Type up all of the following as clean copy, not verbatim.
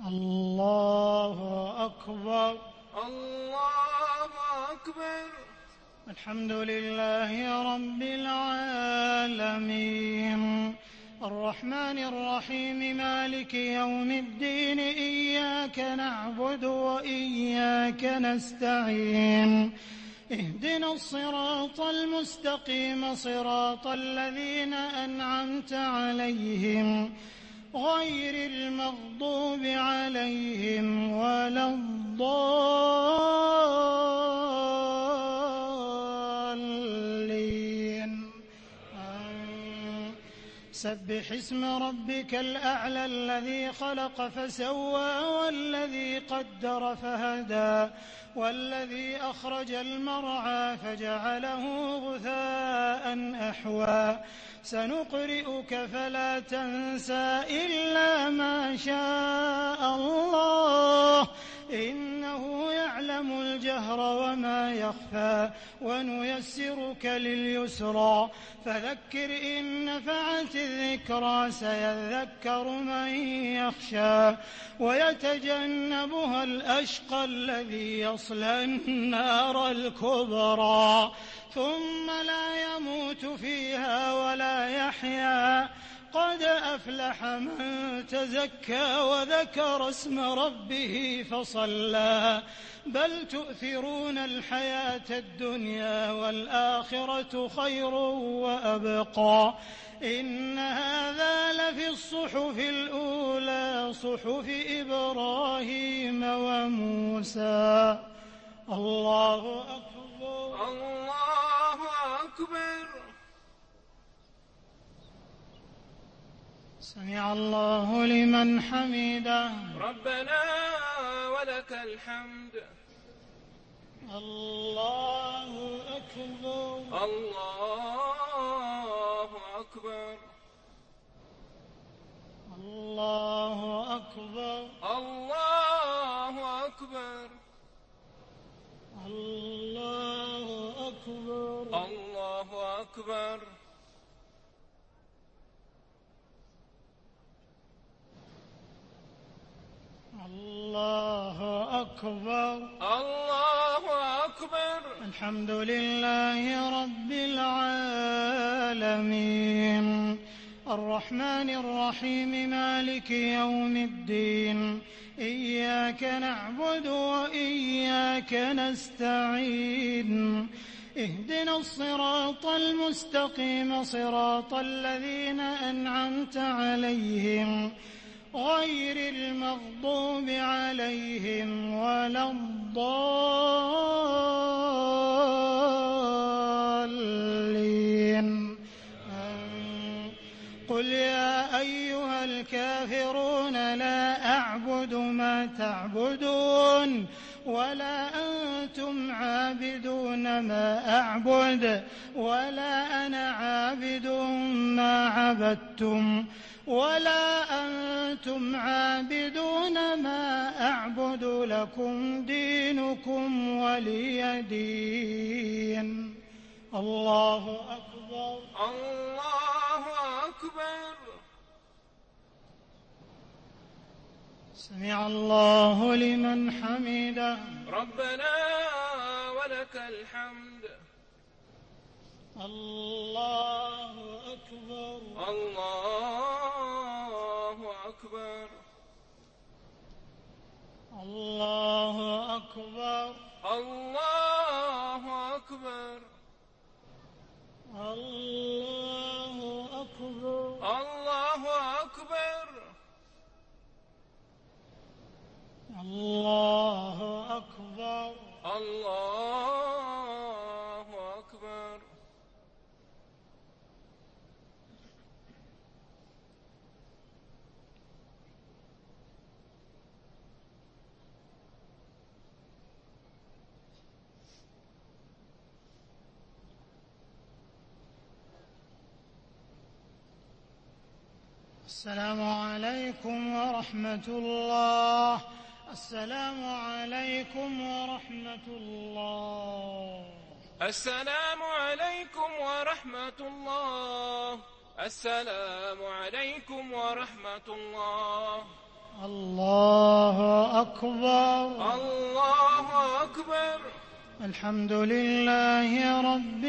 الله أكبر. الله أكبر. الحمد لله رب العالمين الرحمن الرحيم مالك يوم الدين إياك نعبد وإياك نستعين اهدنا الصراط المستقيم صراط الذين أنعمت عليهم غير المغضوب عليهم ولا الضالين. سبح اسم ربك الأعلى الذي خلق فسوى والذي قدر فهدى والذي أخرج المرعى فجعله غثاء أحوى سنقرئك فلا تنسى إلا ما شاء الله إنه يعلم الجهر وما يخفى ونيسرك لليسرى فذكر إن نفعت الذكرى سيذكر من يخشى ويتجنبها الأشقى الذي يصلى النار الكبرى ثم لا يموت فيها ولا يحيا قد أفلح من تزكى وذكر اسم ربه فصلى بل تؤثرون الحياة الدنيا والآخرة خير وأبقى إن هذا لفي الصحف الأولى صحف إبراهيم وموسى. الله أكبر. الله أكبر. سمع الله لمن حمده. ربنا ولك الحمد. الله أكبر. الله أكبر. الله أكبر. الله أكبر. الله أكبر. الله أكبر. الله أكبر. الله أكبر. الحمد لله رب العالمين الرحمن الرحيم مالك يوم الدين إياك نعبد وإياك نستعين اهدنا الصراط المستقيم صراط الذين أنعمت عليهم غير المغضوب عليهم ولا الضالين. قل يا أيها الكافرون لا أعبد ما تعبدون ولا أنتم عابدون ما أعبد ولا أنا عابد ما عبدتم ولا أنتم عابدون ما أعبد لكم دينكم ولي دين. الله أكبر. الله أكبر. سمع الله لمن حمده. ربنا ولك الحمد. الله أكبر. الله أكبر. الله أكبر. الله أكبر. الله أكبر. الله أكبر. الله أكبر. الله أكبر. السلام عليكم ورحمة الله. السلام عليكم ورحمة الله. السلام عليكم ورحمة الله. السلام عليكم ورحمة الله. الله أكبر. الله أكبر. الحمد لله رب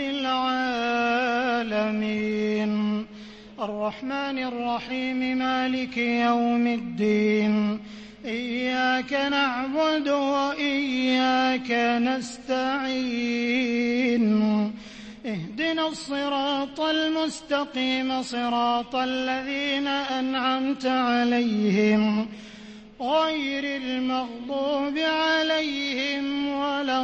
العالمين الرحمن الرحيم مالك يوم الدين إياك نعبد وإياك نستعين اهدنا الصراط المستقيم صراط الذين أنعمت عليهم غير المغضوب عليهم ولا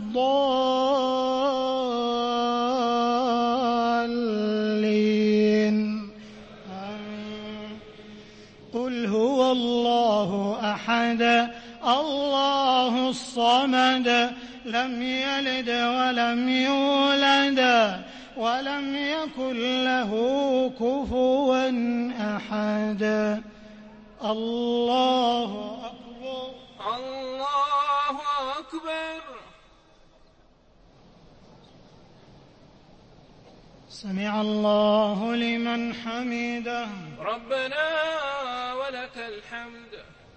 الضالين. قل هو الله أحد الله الصمد لم يلد ولم يولد ولم يكن له كفوا أحد. الله أكبر. الله أكبر. سمع الله لمن حمده. ربنا ولك الحمد.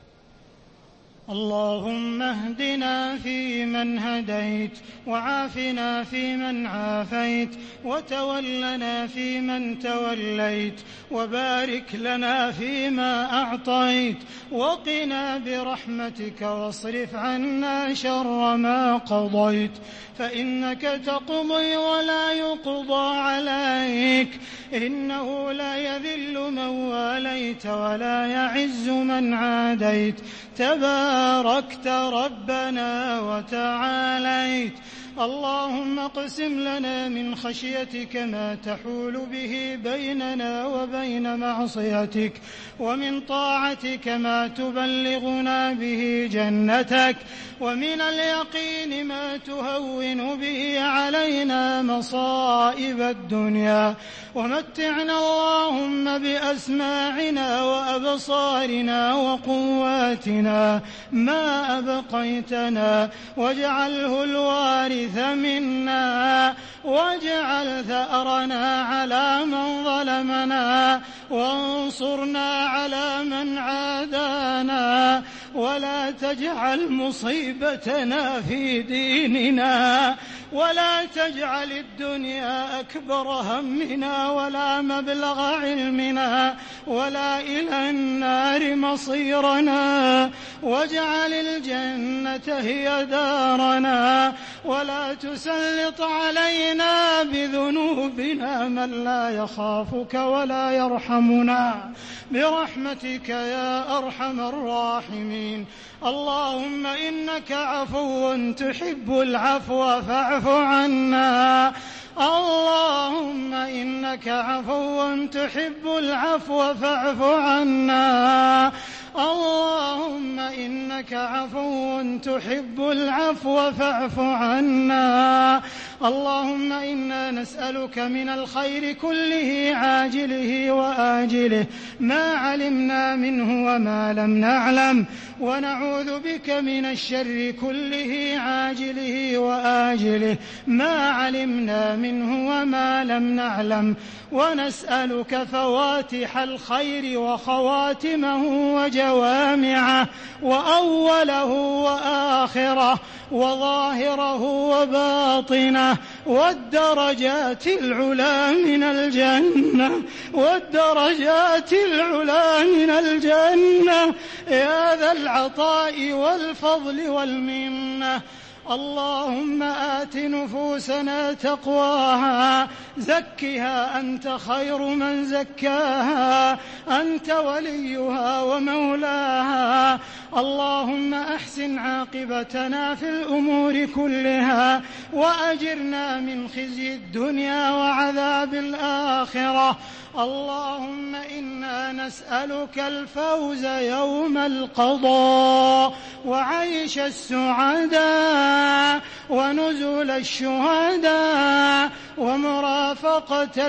اللهم اهدنا فيمن هديت وعافنا فيمن عافيت وتولنا فيمن توليت وبارك لنا فيما أعطيت وقنا برحمتك واصرف عنا شر ما قضيت فإنك تقضي ولا يقضى عليك إنه لا يذل من واليت ولا يعز من عاديت تباركت ربنا وتعاليت. اللهم اقسم لنا من خشيتك ما تحول به بيننا وبين معصيتك ومن طاعتك ما تبلغنا به جنتك ومن اليقين ما تهون به علينا مصائب الدنيا ومتعنا اللهم بأسماعنا وأبصارنا وقواتنا ما أبقيتنا واجعله الوارث منا واجعل ثأرنا على من ظلمنا وانصرنا على من عادانا ولا تجعل مصيبتنا في ديننا ولا تجعل الدنيا أكبر همنا ولا مبلغ علمنا ولا إلى النار مصيرنا واجعل الجنة هي دارنا ولا تسلط علينا بذنوبنا من لا يخافك ولا يرحمنا برحمتك يا أرحم الراحمين. اللهم إنك عفو تحب العفو فاعف عنا. اللهم إنك عفو تحب العفو فاعف عنا. اللهم إنك عفو تحب العفو فاعف عنا. اللهم إنا نسألك من الخير كله عاجله وآجله ما علمنا منه وما لم نعلم ونعوذ بك من الشر كله عاجله وآجله ما علمنا منه وما لم نعلم ونسألك فواتح الخير وخواتمه وجوامعه وأوله وآخره وظاهره وباطنه والدرجات العلى من الجنة والدرجات العلى من الجنة يا ذا العطاء والفضل والمنة. اللهم آت نفوسنا تقواها زكها أنت خير من زكاها أنت وليها ومولاها. اللهم أحسن عاقبتنا في الأمور كلها وأجرنا من خزي الدنيا وعذاب الآخرة. اللهم إنا نسألك الفوز يوم القضاء وعيش السعداء ونزول الشهداء ومرافقة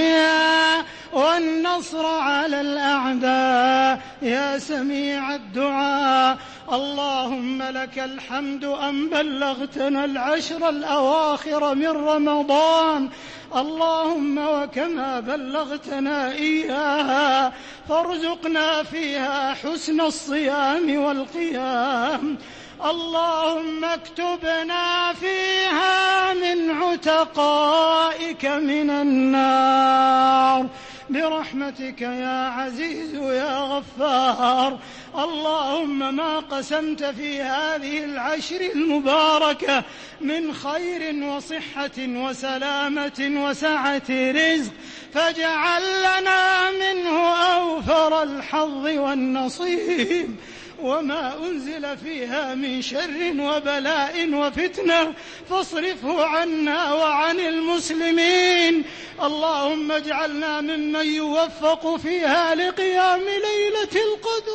الأنبياء والنصر على الأعداء يا سميع الدعاء الدعاء. اللهم لك الحمد أن بلغتنا العشر الأواخر من رمضان، اللهم وكما بلغتنا إياها فارزقنا فيها حسن الصيام والقيام. اللهم اكتبنا فيها من عتقائك من النار برحمتك يا عزيز يا غفار. اللهم ما قسمت في هذه العشر المباركة من خير وصحة وسلامة وسعة رزق فاجعل لنا منه أوفر الحظ والنصيب، وما أنزل فيها من شر وبلاء وفتنة فاصرفه عنا وعن المسلمين. اللهم اجعلنا ممن يوفق فيها لقيام ليلة القدر.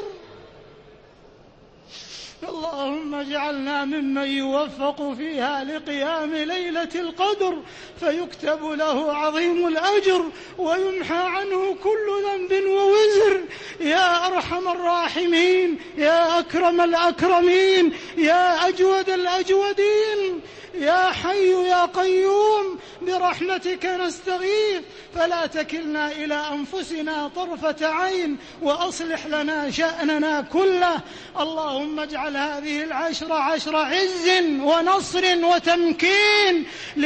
اللهم اجعلنا ممن يوفق فيها لقيام ليلة القدر فيكتب له عظيم الأجر ويمحى عنه كل ذنب ووزر. يا أرحم الراحمين، يا أكرم الأكرمين، يا أجود الأجودين، يا حي يا قيوم برحمتك نستغيث فلا تكلنا إلى أنفسنا طرفة عين وأصلح لنا شأننا كله. اللهم اجعل هذه العشر عشر عز ونصر وتمكين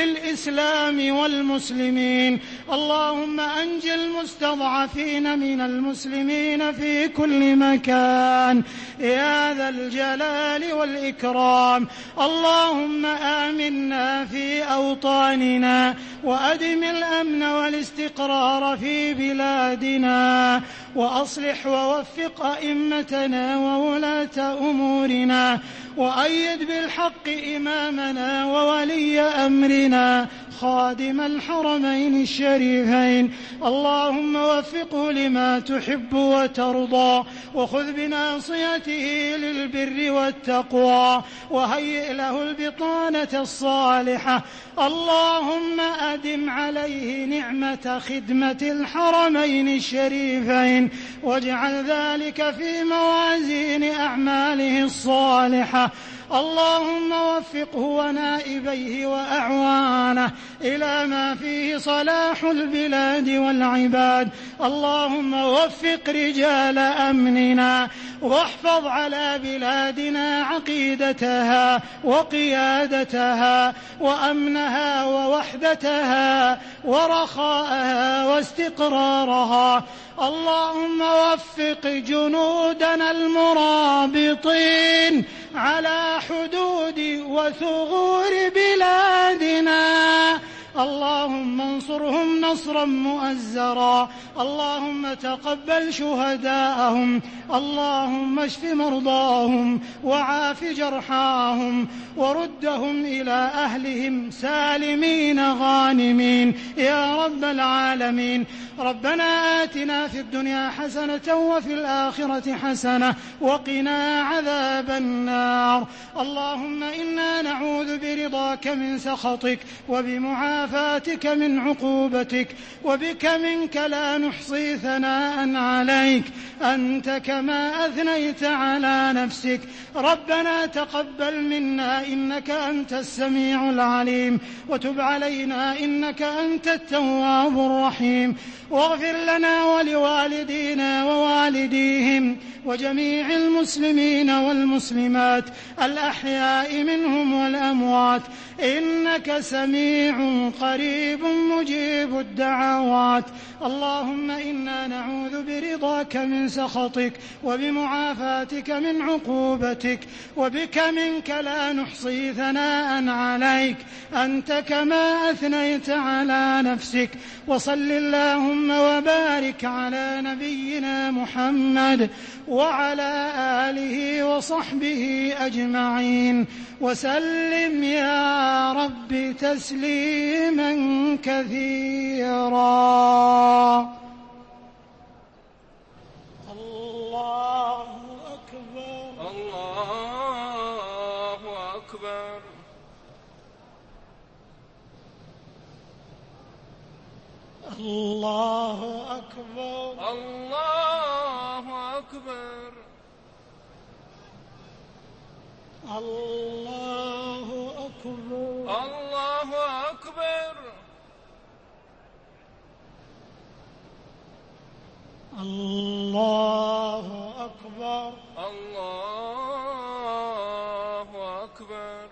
للإسلام والمسلمين. اللهم أنج المستضعفين من المسلمين في كل مكان يا ذا الجلال والإكرام. اللهم آمنا في أوطاننا وأدم الأمن والاستقرار في بلادنا، وأصلح ووفق أئمتنا وولاة أمورنا، وأيد بالحق إمامنا وولي أمرنا خادم الحرمين الشريفين. اللهم وفقه لما تحب وترضى وخذ بناصيته للبر والتقوى وهيئ له البطانة الصالحة. اللهم أدم عليه نعمة خدمة الحرمين الشريفين واجعل ذلك في موازين أعماله الصالحة. اللهم وفقه ونائبيه وأعوانه إلى ما فيه صلاح البلاد والعباد. اللهم وفق رجال أمننا واحفظ على بلادنا عقيدتها وقيادتها وأمنها ووحدتها ورخاءها واستقرارها. اللهم وفق جنودنا المرابطين على حدود وثغور بلادنا. اللهم انصرهم نصرا مؤزرا. اللهم تقبل شهداءهم. اللهم اشف مرضاهم وعاف جرحاهم وردهم إلى أهلهم سالمين غانمين يا رب العالمين. ربنا آتنا في الدنيا حسنة وفي الآخرة حسنة وقنا عذاب النار. اللهم إنا نعوذ برضاك من سخطك وبمعافاتك من عقوبتك وبك منك لا نحصي ثناء عليك أنت كما أثنيت على نفسك. ربنا تقبل منا إنك أنت السميع العليم وتب علينا إنك أنت التواب الرحيم. واغفر لنا ولوالدينا ووالديهم وجميع المسلمين والمسلمات الأحياء منهم والأموات إنك سميع قريب مجيب الدعوات. اللهم إنا نعوذ برضاك من سخطك وبمعافاتك من عقوبتك وبك منك لا نحصي ثناء عليك أنت كما أثنيت على نفسك. وصل اللهم وبارك على نبينا محمد وعلى آله وصحبه أجمعين وسلم يا رب تسليما كثيرا. الله أكبر الله أكبر الله أكبر الله أكبر الله أكبر. الله أكبر. الله أكبر. الله أكبر.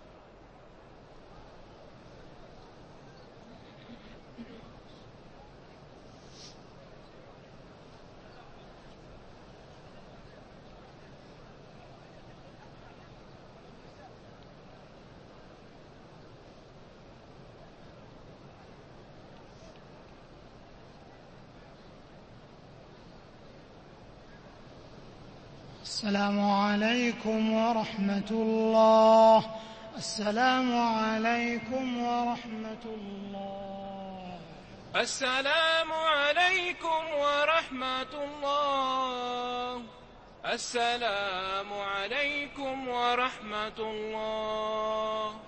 السلام عليكم ورحمة الله. السلام عليكم ورحمة الله. السلام عليكم ورحمة الله. السلام عليكم ورحمة الله.